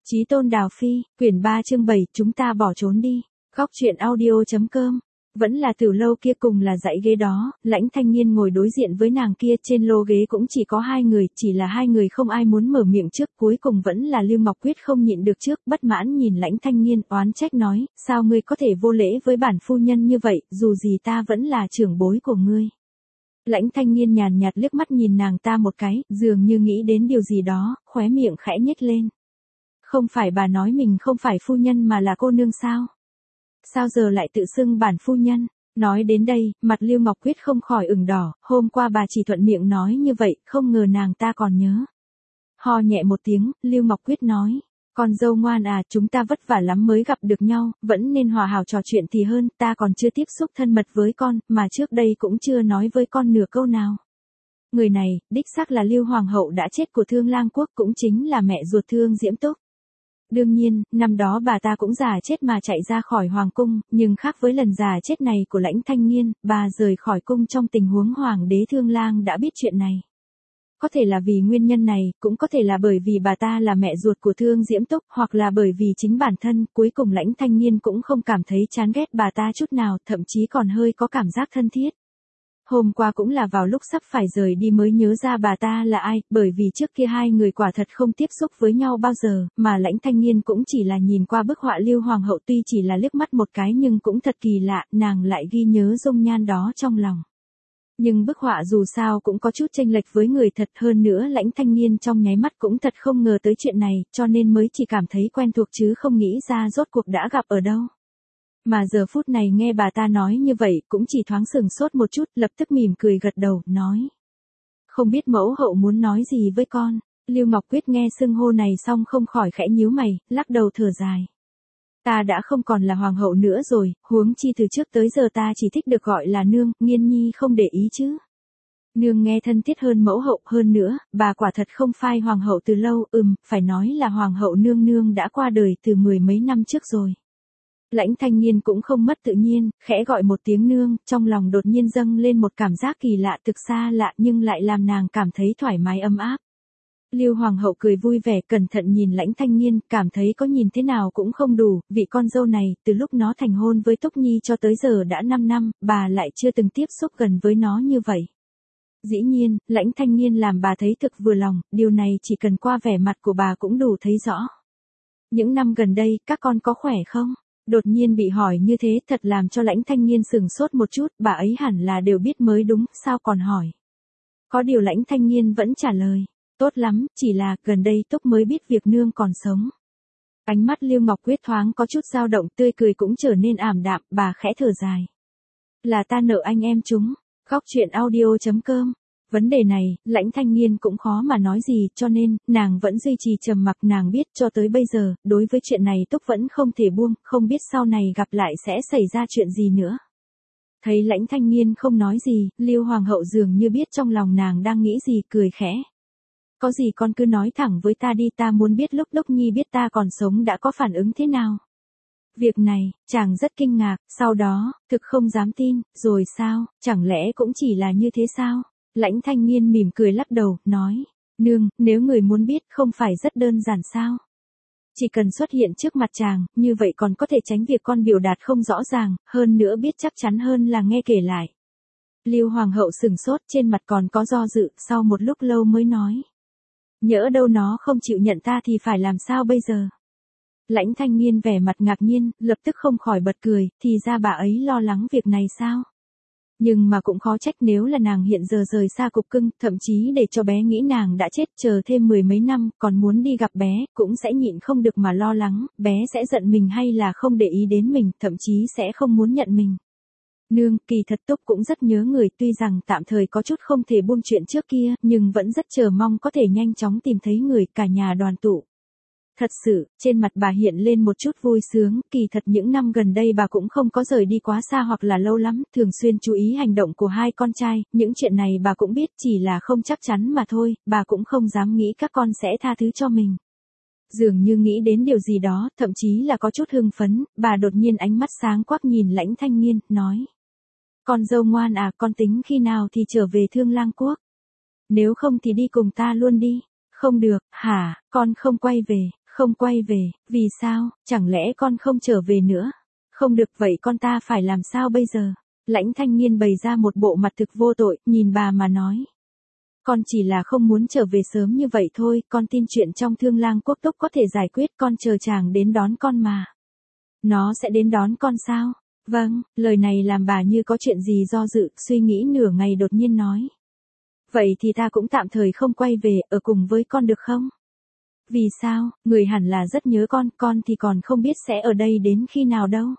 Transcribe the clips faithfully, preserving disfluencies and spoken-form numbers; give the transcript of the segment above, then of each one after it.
Chí Tôn Đào Phi, quyển ba chương bảy, chúng ta bỏ trốn đi. Góc truyện audio.com. Vẫn là Tử Lâu kia cùng là dãy ghế đó, Lãnh Thanh Nghiên ngồi đối diện với nàng kia, trên lô ghế cũng chỉ có hai người, chỉ là hai người không ai muốn mở miệng trước, cuối cùng vẫn là Lưu Ngọc Quyết không nhịn được trước, bất mãn nhìn Lãnh Thanh Nghiên, oán trách nói, sao ngươi có thể vô lễ với bản phu nhân như vậy, dù gì ta vẫn là trưởng bối của ngươi. Lãnh Thanh Nghiên nhàn nhạt liếc mắt nhìn nàng ta một cái, dường như nghĩ đến điều gì đó, khóe miệng khẽ nhếch lên. Không phải bà nói mình không phải phu nhân mà là cô nương sao? Sao giờ lại tự xưng bản phu nhân? Nói đến đây, mặt Lưu Ngọc Quyết không khỏi ửng đỏ, hôm qua bà chỉ thuận miệng nói như vậy, không ngờ nàng ta còn nhớ. Ho nhẹ một tiếng, Lưu Ngọc Quyết nói, con dâu ngoan à, chúng ta vất vả lắm mới gặp được nhau, vẫn nên hòa hảo trò chuyện thì hơn, ta còn chưa tiếp xúc thân mật với con, mà trước đây cũng chưa nói với con nửa câu nào. Người này, đích xác là Lưu Hoàng hậu đã chết của Thương Lang Quốc, cũng chính là mẹ ruột Thương Diễm Túc. Đương nhiên, năm đó bà ta cũng già chết mà chạy ra khỏi hoàng cung, nhưng khác với lần già chết này của Lãnh Thanh Nghiên, bà rời khỏi cung trong tình huống hoàng đế Thương Lang đã biết chuyện này. Có thể là vì nguyên nhân này, cũng có thể là bởi vì bà ta là mẹ ruột của Thương Diễm Túc, hoặc là bởi vì chính bản thân, cuối cùng Lãnh Thanh Nghiên cũng không cảm thấy chán ghét bà ta chút nào, thậm chí còn hơi có cảm giác thân thiết. Hôm qua cũng là vào lúc sắp phải rời đi mới nhớ ra bà ta là ai, bởi vì trước kia hai người quả thật không tiếp xúc với nhau bao giờ, mà Lãnh Thanh Nghiên cũng chỉ là nhìn qua bức họa Lưu Hoàng hậu, tuy chỉ là liếc mắt một cái nhưng cũng thật kỳ lạ, nàng lại ghi nhớ dung nhan đó trong lòng. Nhưng bức họa dù sao cũng có chút chênh lệch với người thật, hơn nữa Lãnh Thanh Nghiên trong nháy mắt cũng thật không ngờ tới chuyện này, cho nên mới chỉ cảm thấy quen thuộc chứ không nghĩ ra rốt cuộc đã gặp ở đâu. Mà giờ phút này nghe bà ta nói như vậy, cũng chỉ thoáng sừng sốt một chút, lập tức mỉm cười gật đầu, nói. Không biết mẫu hậu muốn nói gì với con. Lưu Ngọc Quyết nghe xưng hô này xong không khỏi khẽ nhíu mày, lắc đầu thở dài. Ta đã không còn là hoàng hậu nữa rồi, huống chi từ trước tới giờ ta chỉ thích được gọi là nương, Nghiên nhi không để ý chứ. Nương nghe thân thiết hơn mẫu hậu, hơn nữa, bà quả thật không phai hoàng hậu từ lâu, ừm, phải nói là hoàng hậu nương nương đã qua đời từ mười mấy năm trước rồi. Lãnh Thanh Nghiên cũng không mất tự nhiên, khẽ gọi một tiếng nương, trong lòng đột nhiên dâng lên một cảm giác kỳ lạ, thực xa lạ nhưng lại làm nàng cảm thấy thoải mái ấm áp. Lưu Hoàng hậu cười vui vẻ, cẩn thận nhìn Lãnh Thanh Nghiên, cảm thấy có nhìn thế nào cũng không đủ, vị con dâu này, từ lúc nó thành hôn với Túc Nhi cho tới giờ đã năm năm, bà lại chưa từng tiếp xúc gần với nó như vậy. Dĩ nhiên, Lãnh Thanh Nghiên làm bà thấy thực vừa lòng, điều này chỉ cần qua vẻ mặt của bà cũng đủ thấy rõ. Những năm gần đây, các con có khỏe không? Đột nhiên bị hỏi như thế thật làm cho Lãnh Thanh Nghiên sừng sốt một chút, bà ấy hẳn là đều biết mới đúng, sao còn hỏi. Có điều Lãnh Thanh Nghiên vẫn trả lời, tốt lắm, chỉ là gần đây Túc mới biết việc nương còn sống. Ánh mắt Lưu Ngọc Quyết thoáng có chút dao động, tươi cười cũng trở nên ảm đạm, bà khẽ thở dài. Là ta nợ anh em chúng. Góc truyện audio.com. Vấn đề này, Lãnh Thanh Nghiên cũng khó mà nói gì, cho nên, nàng vẫn duy trì trầm mặc, nàng biết cho tới bây giờ, đối với chuyện này Túc vẫn không thể buông, không biết sau này gặp lại sẽ xảy ra chuyện gì nữa. Thấy Lãnh Thanh Nghiên không nói gì, Lưu Hoàng hậu dường như biết trong lòng nàng đang nghĩ gì, cười khẽ. Có gì con cứ nói thẳng với ta đi, ta muốn biết lúc Túc Nhi biết ta còn sống đã có phản ứng thế nào. Việc này, chàng rất kinh ngạc, sau đó, thực không dám tin, rồi sao, chẳng lẽ cũng chỉ là như thế sao? Lãnh Thanh Nghiên mỉm cười lắc đầu, nói, nương, nếu người muốn biết không phải rất đơn giản sao? Chỉ cần xuất hiện trước mặt chàng, như vậy còn có thể tránh việc con biểu đạt không rõ ràng, hơn nữa biết chắc chắn hơn là nghe kể lại. Lưu Hoàng hậu sừng sốt, trên mặt còn có do dự, sau một lúc lâu mới nói. Nhỡ đâu nó không chịu nhận ta thì phải làm sao bây giờ? Lãnh Thanh Nghiên vẻ mặt ngạc nhiên, lập tức không khỏi bật cười, thì ra bà ấy lo lắng việc này sao? Nhưng mà cũng khó trách nếu là nàng hiện giờ rời xa cục cưng, thậm chí để cho bé nghĩ nàng đã chết, chờ thêm mười mấy năm, còn muốn đi gặp bé, cũng sẽ nhịn không được mà lo lắng, bé sẽ giận mình hay là không để ý đến mình, thậm chí sẽ không muốn nhận mình. Nương, kỳ thật Túc cũng rất nhớ người, tuy rằng tạm thời có chút không thể buông chuyện trước kia, nhưng vẫn rất chờ mong có thể nhanh chóng tìm thấy người, cả nhà đoàn tụ. Thật sự, trên mặt bà hiện lên một chút vui sướng, kỳ thật những năm gần đây bà cũng không có rời đi quá xa hoặc là lâu lắm, thường xuyên chú ý hành động của hai con trai, những chuyện này bà cũng biết, chỉ là không chắc chắn mà thôi, bà cũng không dám nghĩ các con sẽ tha thứ cho mình. Dường như nghĩ đến điều gì đó, thậm chí là có chút hưng phấn, bà đột nhiên ánh mắt sáng quắc nhìn Lãnh Thanh Nghiên, nói. Con dâu ngoan à, con tính khi nào thì trở về Thương Lang Quốc? Nếu không thì đi cùng ta luôn đi. Không được, hả, con không quay về. Không quay về, vì sao, chẳng lẽ con không trở về nữa? Không được vậy con ta phải làm sao bây giờ? Lãnh Thanh Nghiên bày ra một bộ mặt thực vô tội, nhìn bà mà nói. Con chỉ là không muốn trở về sớm như vậy thôi, con tin chuyện trong Thương Lang Quốc Túc có thể giải quyết, con chờ chàng đến đón con mà. Nó sẽ đến đón con sao? Vâng, lời này làm bà như có chuyện gì do dự, suy nghĩ nửa ngày đột nhiên nói. Vậy thì ta cũng tạm thời không quay về, ở cùng với con được không? Vì sao, người hẳn là rất nhớ con, con thì còn không biết sẽ ở đây đến khi nào đâu.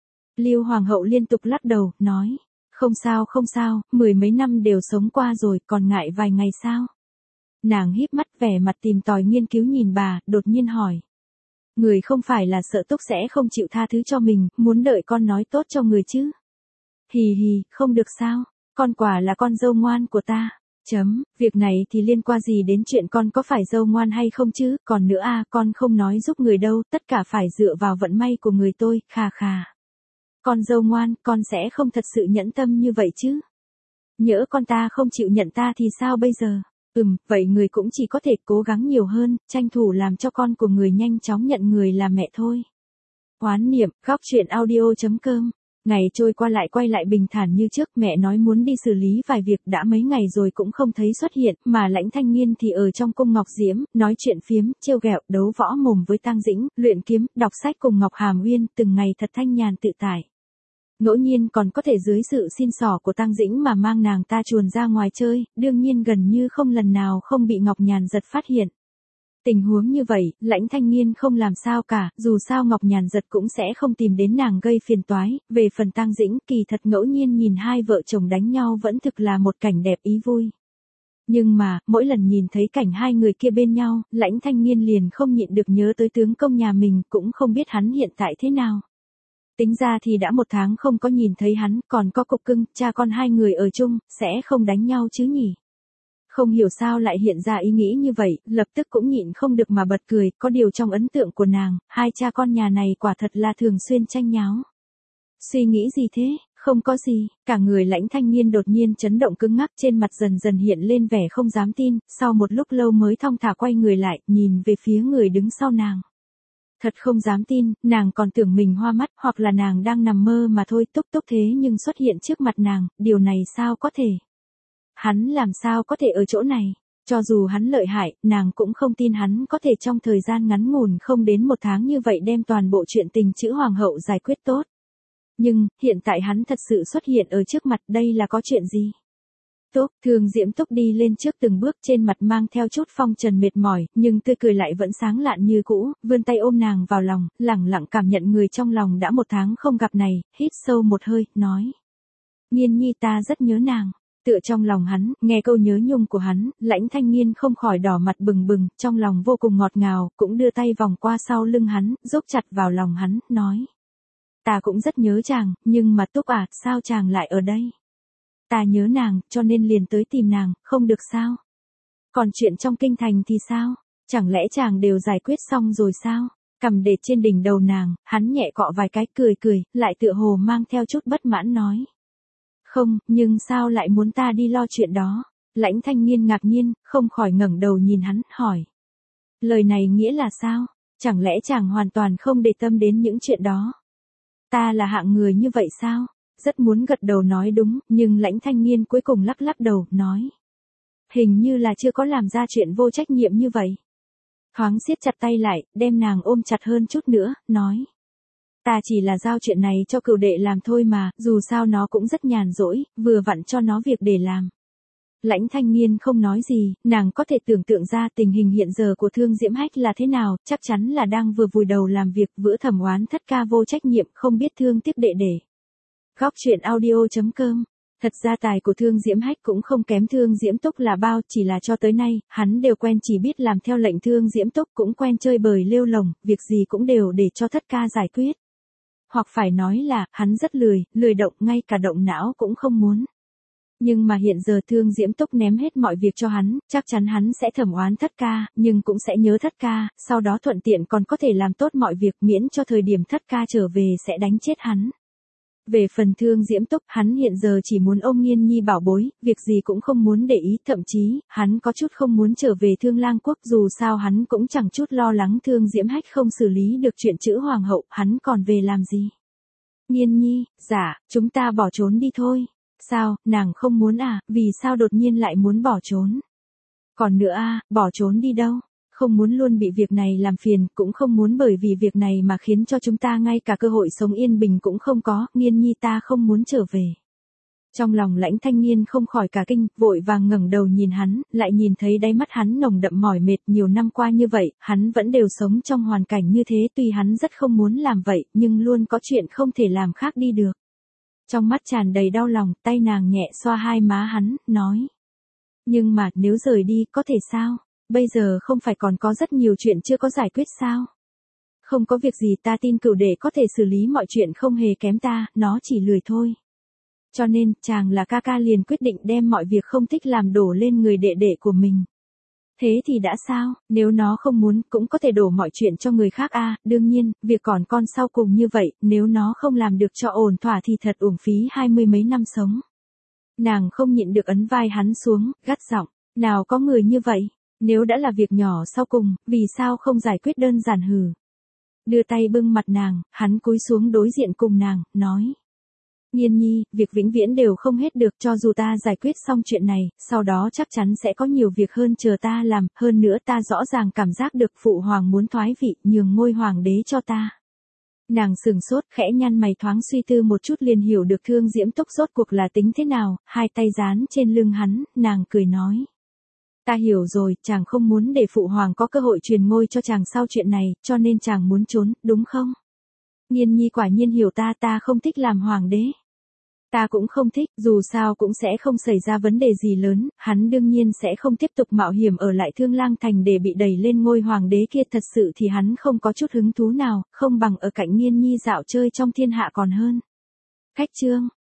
Lưu Hoàng hậu liên tục lắc đầu, nói. Không sao không sao, mười mấy năm đều sống qua rồi, còn ngại vài ngày sao? Nàng híp mắt vẻ mặt tìm tòi nghiên cứu nhìn bà, đột nhiên hỏi. Người không phải là sợ Túc sẽ không chịu tha thứ cho mình, muốn đợi con nói tốt cho người chứ? Hì hì, không được sao, con quả là con dâu ngoan của ta. Chấm, việc này thì liên quan gì đến chuyện con có phải dâu ngoan hay không chứ, còn nữa à, con không nói giúp người đâu, tất cả phải dựa vào vận may của người tôi, khà khà. Con dâu ngoan, con sẽ không thật sự nhẫn tâm như vậy chứ. Nhỡ con ta không chịu nhận ta thì sao bây giờ? Ừm, vậy người cũng chỉ có thể cố gắng nhiều hơn, tranh thủ làm cho con của người nhanh chóng nhận người là mẹ thôi. Hoán niệm, góc truyện audio chấm com. Ngày trôi qua lại quay lại bình thản như trước, mẹ nói muốn đi xử lý vài việc đã mấy ngày rồi cũng không thấy xuất hiện, mà Lãnh Thanh Nghiên thì ở trong cung Ngọc Diễm, nói chuyện phiếm, trêu ghẹo, đấu võ mồm với Tang Dĩnh, luyện kiếm, đọc sách cùng Ngọc Hàm Uyên, từng ngày thật thanh nhàn tự tại. Ngẫu nhiên còn có thể dưới sự xin xỏ của Tang Dĩnh mà mang nàng ta chuồn ra ngoài chơi, đương nhiên gần như không lần nào không bị Ngọc Nhàn Giật phát hiện. Tình huống như vậy, Lãnh Thanh Nghiên không làm sao cả, dù sao Ngọc Nhàn Giật cũng sẽ không tìm đến nàng gây phiền toái, về phần Tang Dĩnh, kỳ thật ngẫu nhiên nhìn hai vợ chồng đánh nhau vẫn thực là một cảnh đẹp ý vui. Nhưng mà, mỗi lần nhìn thấy cảnh hai người kia bên nhau, Lãnh Thanh Nghiên liền không nhịn được nhớ tới tướng công nhà mình, cũng không biết hắn hiện tại thế nào. Tính ra thì đã một tháng không có nhìn thấy hắn, còn có Cục Cưng, cha con hai người ở chung, sẽ không đánh nhau chứ nhỉ? Không hiểu sao lại hiện ra ý nghĩ như vậy, lập tức cũng nhịn không được mà bật cười, có điều trong ấn tượng của nàng, hai cha con nhà này quả thật là thường xuyên tranh nháo. Suy nghĩ gì thế, không có gì, cả người Lãnh Thanh Nghiên đột nhiên chấn động cứng ngắc, trên mặt dần dần hiện lên vẻ không dám tin, sau một lúc lâu mới thong thả quay người lại, nhìn về phía người đứng sau nàng. Thật không dám tin, nàng còn tưởng mình hoa mắt, hoặc là nàng đang nằm mơ mà thôi, Túc Túc thế nhưng xuất hiện trước mặt nàng, điều này sao có thể? Hắn làm sao có thể ở chỗ này? Cho dù hắn lợi hại, nàng cũng không tin hắn có thể trong thời gian ngắn ngủn không đến một tháng như vậy đem toàn bộ chuyện tình chữ hoàng hậu giải quyết tốt. Nhưng, hiện tại hắn thật sự xuất hiện ở trước mặt, đây là có chuyện gì? Túc, Thường Diễm Túc đi lên trước từng bước, trên mặt mang theo chút phong trần mệt mỏi, nhưng tươi cười lại vẫn sáng lạn như cũ, vươn tay ôm nàng vào lòng, lẳng lặng cảm nhận người trong lòng đã một tháng không gặp này, hít sâu một hơi, nói. Nghiên nhi ta rất nhớ nàng. Tựa trong lòng hắn, nghe câu nhớ nhung của hắn, Lãnh Thanh Nghiên không khỏi đỏ mặt bừng bừng, trong lòng vô cùng ngọt ngào, cũng đưa tay vòng qua sau lưng hắn, giúp chặt vào lòng hắn, nói. Ta cũng rất nhớ chàng, nhưng mà Túc à, sao chàng lại ở đây? Ta nhớ nàng, cho nên liền tới tìm nàng, không được sao? Còn chuyện trong kinh thành thì sao? Chẳng lẽ chàng đều giải quyết xong rồi sao? Cầm để trên đỉnh đầu nàng, hắn nhẹ cọ vài cái cười cười, lại tựa hồ mang theo chút bất mãn nói. Không, nhưng sao lại muốn ta đi lo chuyện đó? Lãnh Thanh Nghiên ngạc nhiên, không khỏi ngẩng đầu nhìn hắn, hỏi. Lời này nghĩa là sao? Chẳng lẽ chàng hoàn toàn không để tâm đến những chuyện đó? Ta là hạng người như vậy sao? Rất muốn gật đầu nói đúng, nhưng Lãnh Thanh Nghiên cuối cùng lắc lắc đầu, nói. Hình như là chưa có làm ra chuyện vô trách nhiệm như vậy. Thoáng siết chặt tay lại, đem nàng ôm chặt hơn chút nữa, nói. Ta chỉ là giao chuyện này cho cửu đệ làm thôi mà, dù sao nó cũng rất nhàn rỗi, vừa vặn cho nó việc để làm. Lãnh Thanh Nghiên không nói gì, nàng có thể tưởng tượng ra tình hình hiện giờ của Thương Diễm Hách là thế nào, chắc chắn là đang vừa vùi đầu làm việc, vữa thẩm oán thất ca vô trách nhiệm, không biết thương tiếc đệ đệ. Góc truyện audio chấm com. Thật ra tài của Thương Diễm Hách cũng không kém Thương Diễm Túc là bao, chỉ là cho tới nay, hắn đều quen chỉ biết làm theo lệnh Thương Diễm Túc, cũng quen chơi bời lêu lồng, việc gì cũng đều để cho thất ca giải quyết. Hoặc phải nói là, hắn rất lười, lười động, ngay cả động não cũng không muốn. Nhưng mà hiện giờ Thương Diễm Túc ném hết mọi việc cho hắn, chắc chắn hắn sẽ thẩm oán thất ca, nhưng cũng sẽ nhớ thất ca, sau đó thuận tiện còn có thể làm tốt mọi việc miễn cho thời điểm thất ca trở về sẽ đánh chết hắn. Về phần Thương Diễm Túc, hắn hiện giờ chỉ muốn ôm Nghiên Nhi bảo bối, việc gì cũng không muốn để ý, thậm chí, hắn có chút không muốn trở về Thương Lang Quốc, dù sao hắn cũng chẳng chút lo lắng Thương Diễm Hách không xử lý được chuyện chữ hoàng hậu, hắn còn về làm gì. Nghiên Nhi, dạ, chúng ta bỏ trốn đi thôi. Sao, nàng không muốn à, vì sao đột nhiên lại muốn bỏ trốn? Còn nữa a, bỏ trốn đi đâu? Không muốn luôn bị việc này làm phiền, cũng không muốn bởi vì việc này mà khiến cho chúng ta ngay cả cơ hội sống yên bình cũng không có, Nghiên Nhi ta không muốn trở về. Trong lòng Lãnh Thanh Nghiên không khỏi cả kinh, vội vàng ngẩng đầu nhìn hắn, lại nhìn thấy đáy mắt hắn nồng đậm mỏi mệt, nhiều năm qua như vậy, hắn vẫn đều sống trong hoàn cảnh như thế, tuy hắn rất không muốn làm vậy, nhưng luôn có chuyện không thể làm khác đi được. Trong mắt tràn đầy đau lòng, tay nàng nhẹ xoa hai má hắn, nói. Nhưng mà, nếu rời đi, có thể sao? Bây giờ không phải còn có rất nhiều chuyện chưa có giải quyết sao? Không có việc gì, ta tin Cửu Đệ có thể xử lý mọi chuyện không hề kém ta, nó chỉ lười thôi. Cho nên, chàng là ca ca liền quyết định đem mọi việc không thích làm đổ lên người đệ đệ của mình. Thế thì đã sao, nếu nó không muốn, cũng có thể đổ mọi chuyện cho người khác a. À, đương nhiên, việc còn con sau cùng như vậy, nếu nó không làm được cho ổn thỏa thì thật uổng phí hai mươi mấy năm sống. Nàng không nhịn được ấn vai hắn xuống, gắt giọng, nào có người như vậy, nếu đã là việc nhỏ sau cùng, vì sao không giải quyết đơn giản hừ. Đưa tay bưng mặt nàng, hắn cúi xuống đối diện cùng nàng, nói. Nghiên Nhi, việc vĩnh viễn đều không hết được, cho dù ta giải quyết xong chuyện này, sau đó chắc chắn sẽ có nhiều việc hơn chờ ta làm, hơn nữa ta rõ ràng cảm giác được phụ hoàng muốn thoái vị, nhường ngôi hoàng đế cho ta. Nàng sừng sốt, khẽ nhăn mày thoáng suy tư một chút liền hiểu được Thương Diễm Túc rốt cuộc là tính thế nào, hai tay dán trên lưng hắn, nàng cười nói. Ta hiểu rồi, chàng không muốn để phụ hoàng có cơ hội truyền ngôi cho chàng sau chuyện này, cho nên chàng muốn trốn, đúng không? Nghiên Nhi quả nhiên hiểu ta, ta không thích làm hoàng đế. Ta cũng không thích, dù sao cũng sẽ không xảy ra vấn đề gì lớn, hắn đương nhiên sẽ không tiếp tục mạo hiểm ở lại Thương Lang Thành để bị đẩy lên ngôi hoàng đế kia, thật sự thì hắn không có chút hứng thú nào, không bằng ở cạnh Nghiên Nhi dạo chơi trong thiên hạ còn hơn. Khách chương